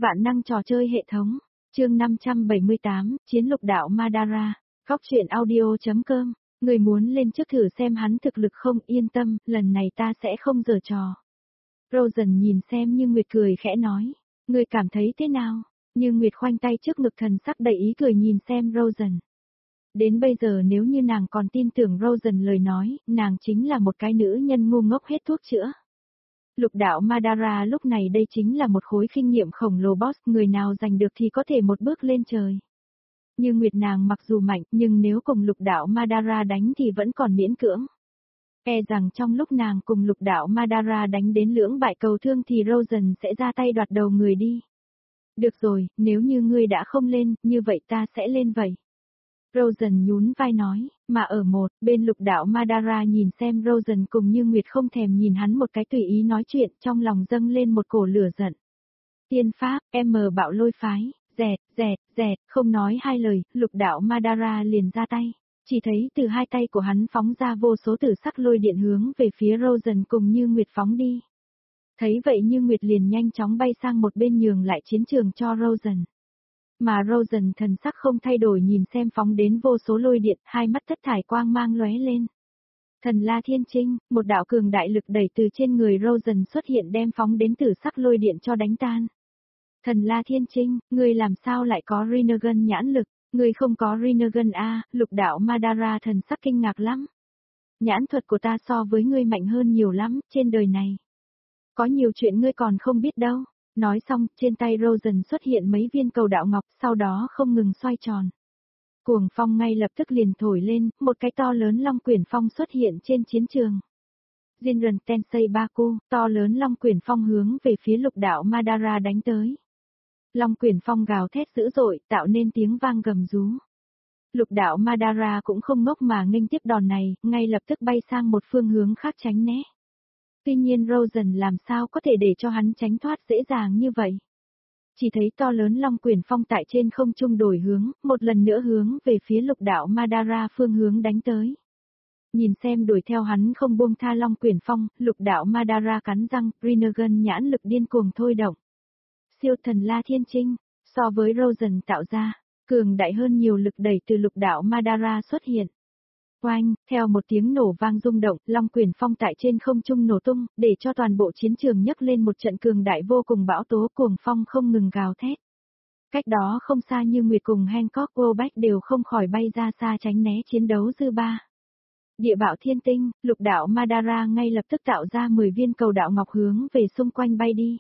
Vạn năng trò chơi hệ thống, chương 578, Chiến lục đạo Madara, Góc truyện audio.com, người muốn lên trước thử xem hắn thực lực không, yên tâm, lần này ta sẽ không giở trò. Rosen nhìn xem Như Nguyệt cười khẽ nói, người cảm thấy thế nào? Như Nguyệt khoanh tay trước ngực thần sắc đầy ý cười nhìn xem Rosen. Đến bây giờ nếu như nàng còn tin tưởng Rosen lời nói, nàng chính là một cái nữ nhân ngu ngốc hết thuốc chữa. Lục đạo Madara lúc này đây chính là một khối kinh nghiệm khổng lồ boss, người nào giành được thì có thể một bước lên trời. Như Nguyệt nàng mặc dù mạnh nhưng nếu cùng lục đạo Madara đánh thì vẫn còn miễn cưỡng. E rằng trong lúc nàng cùng lục đạo Madara đánh đến lưỡng bại cầu thương thì Rosen sẽ ra tay đoạt đầu người đi. Được rồi, nếu như ngươi đã không lên, như vậy ta sẽ lên vậy. Rosen nhún vai nói, mà ở bên lục đạo Madara nhìn xem Rosen cùng Như Nguyệt không thèm nhìn hắn một cái tùy ý nói chuyện, trong lòng dâng lên một cổ lửa giận. Tiên pháp, bạo lôi phái, dẹt, không nói hai lời, lục đạo Madara liền ra tay. Chỉ thấy từ hai tay của hắn phóng ra vô số tử sắc lôi điện hướng về phía Rosen cùng Như Nguyệt phóng đi. Thấy vậy Như Nguyệt liền nhanh chóng bay sang một bên nhường lại chiến trường cho Rosen. Mà Rosen thần sắc không thay đổi nhìn xem phóng đến vô số lôi điện, hai mắt thất thải quang mang lóe lên. Thần La Thiên Trinh, một đạo cường đại lực đẩy từ trên người Rosen xuất hiện đem phóng đến tử sắc lôi điện cho đánh tan. Thần La Thiên Trinh, ngươi làm sao lại có Rinnegan nhãn lực, ngươi không có Rinnegan a? Lục đạo Madara thần sắc kinh ngạc lắm. Nhãn thuật của ta so với ngươi mạnh hơn nhiều lắm, trên đời này. Có nhiều chuyện ngươi còn không biết đâu. Nói xong, trên tay Rosen xuất hiện mấy viên cầu đạo ngọc, sau đó không ngừng xoay tròn. Cuồng phong ngay lập tức liền thổi lên, một cái to lớn long quyển phong xuất hiện trên chiến trường. Jinren Tensei Baku, to lớn long quyển phong hướng về phía lục đạo Madara đánh tới. Long quyển phong gào thét dữ dội, tạo nên tiếng vang gầm rú. Lục đạo Madara cũng không ngốc mà nghênh tiếp đòn này, ngay lập tức bay sang một phương hướng khác tránh né. Tuy nhiên Rosen làm sao có thể để cho hắn tránh thoát dễ dàng như vậy. Chỉ thấy to lớn long quyển phong tại trên không trung đổi hướng, một lần nữa hướng về phía lục đạo Madara phương hướng đánh tới. Nhìn xem đuổi theo hắn không buông tha long quyển phong, lục đạo Madara cắn răng, Rinnegan nhãn lực điên cuồng thôi động. Siêu thần La Thiên Trinh, so với Rosen tạo ra, cường đại hơn nhiều lực đẩy từ lục đạo Madara xuất hiện. Oanh, theo một tiếng nổ vang rung động, long quyển phong tại trên không trung nổ tung, để cho toàn bộ chiến trường nhấc lên một trận cường đại vô cùng bão tố, cuồng phong không ngừng gào thét. Cách đó không xa Như Nguyệt cùng Hancock Wobeck đều không khỏi bay ra xa tránh né chiến đấu dư ba. Địa bạo thiên tinh, lục đạo Madara ngay lập tức tạo ra 10 viên cầu đạo ngọc hướng về xung quanh bay đi.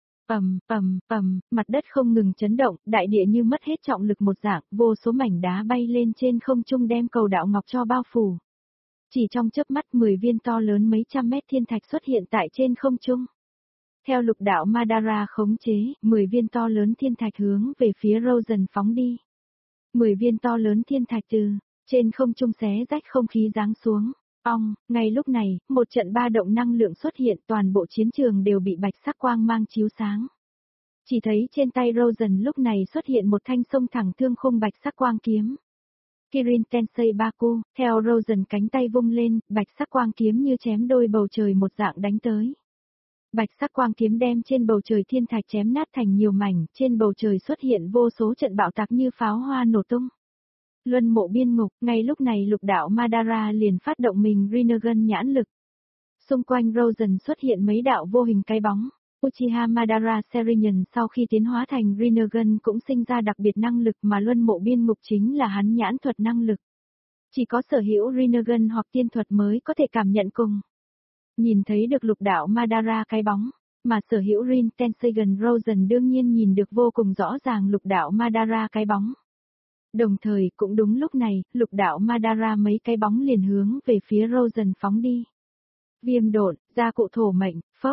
Mặt đất không ngừng chấn động, đại địa như mất hết trọng lực một dạng, vô số mảnh đá bay lên trên không trung đem cầu đạo ngọc cho bao phủ. Chỉ trong chớp mắt 10 viên to lớn mấy trăm mét thiên thạch xuất hiện tại trên không trung. Theo lục đạo Madara khống chế, 10 viên to lớn thiên thạch hướng về phía Rosen phóng đi. 10 viên to lớn thiên thạch từ trên không trung xé rách không khí giáng xuống. Ngay lúc này, một trận ba động năng lượng xuất hiện, toàn bộ chiến trường đều bị bạch sắc quang mang chiếu sáng. Chỉ thấy trên tay Rosen lúc này xuất hiện một thanh sông thẳng thương khung bạch sắc quang kiếm. Kirin Tensei Baku, theo Rosen cánh tay vung lên, bạch sắc quang kiếm như chém đôi bầu trời một dạng đánh tới. Bạch sắc quang kiếm đem trên bầu trời thiên thạch chém nát thành nhiều mảnh, trên bầu trời xuất hiện vô số trận bạo tạc như pháo hoa nổ tung. Luân mộ biên ngục, ngay lúc này lục đạo Madara liền phát động mình Rinnegan nhãn lực. Xung quanh Rosen xuất hiện mấy đạo vô hình cái bóng. Uchiha Madara Serion sau khi tiến hóa thành Rinnegan cũng sinh ra đặc biệt năng lực mà luân mộ biên ngục chính là hắn nhãn thuật năng lực. Chỉ có sở hữu Rinnegan hoặc tiên thuật mới có thể cảm nhận cùng. Nhìn thấy được lục đạo Madara cái bóng, mà sở hữu Rin Tensei gần Rosen đương nhiên nhìn được vô cùng rõ ràng lục đạo Madara cái bóng. Đồng thời cũng đúng lúc này, lục đạo Madara mấy cái bóng liền hướng về phía Rosen phóng đi. Viêm độn, gia cụ thổ mệnh,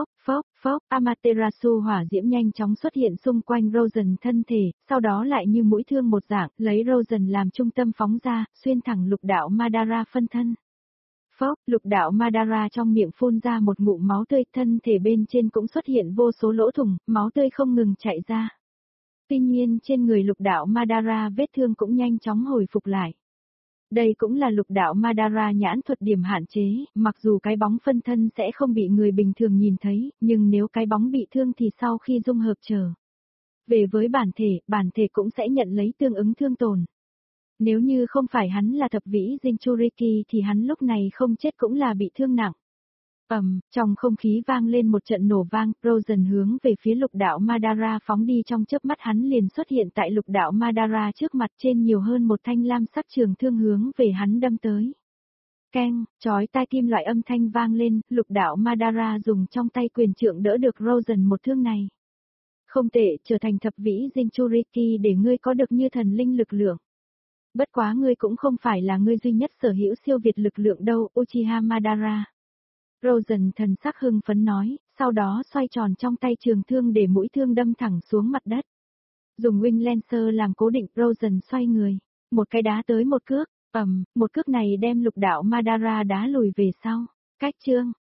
phốc, Amaterasu hỏa diễm nhanh chóng xuất hiện xung quanh Rosen thân thể, sau đó lại như mũi thương một dạng, lấy Rosen làm trung tâm phóng ra, xuyên thẳng lục đạo Madara phân thân. Lục đạo Madara trong miệng phun ra một ngụm máu tươi, thân thể bên trên cũng xuất hiện vô số lỗ thủng, máu tươi không ngừng chảy ra. Tuy nhiên trên người lục đạo Madara vết thương cũng nhanh chóng hồi phục lại. Đây cũng là lục đạo Madara nhãn thuật điểm hạn chế, mặc dù cái bóng phân thân sẽ không bị người bình thường nhìn thấy, nhưng nếu cái bóng bị thương thì sau khi dung hợp Về với bản thể cũng sẽ nhận lấy tương ứng thương tổn. Nếu như không phải hắn là thập vĩ Jinchuriki thì hắn lúc này không chết cũng là bị thương nặng. Trong không khí vang lên một trận nổ vang, Rosen hướng về phía lục đạo Madara phóng đi, trong chớp mắt hắn liền xuất hiện tại lục đạo Madara trước mặt, trên nhiều hơn một thanh lam sắc trường thương hướng về hắn đâm tới. Keng, chói tai kim loại âm thanh vang lên, lục đạo Madara dùng trong tay quyền trượng đỡ được Rosen một thương này. Không tệ, trở thành thập vĩ Jinchuriki để ngươi có được như thần linh lực lượng. Bất quá ngươi cũng không phải là ngươi duy nhất sở hữu siêu việt lực lượng đâu, Uchiha Madara. Rosen thần sắc hưng phấn nói, sau đó xoay tròn trong tay trường thương để mũi thương đâm thẳng xuống mặt đất. Dùng Wing Lancer làm cố định, Rosen xoay người, một cái đá tới một cước, một cước này đem lục đạo Madara đá lùi về sau. Cách chương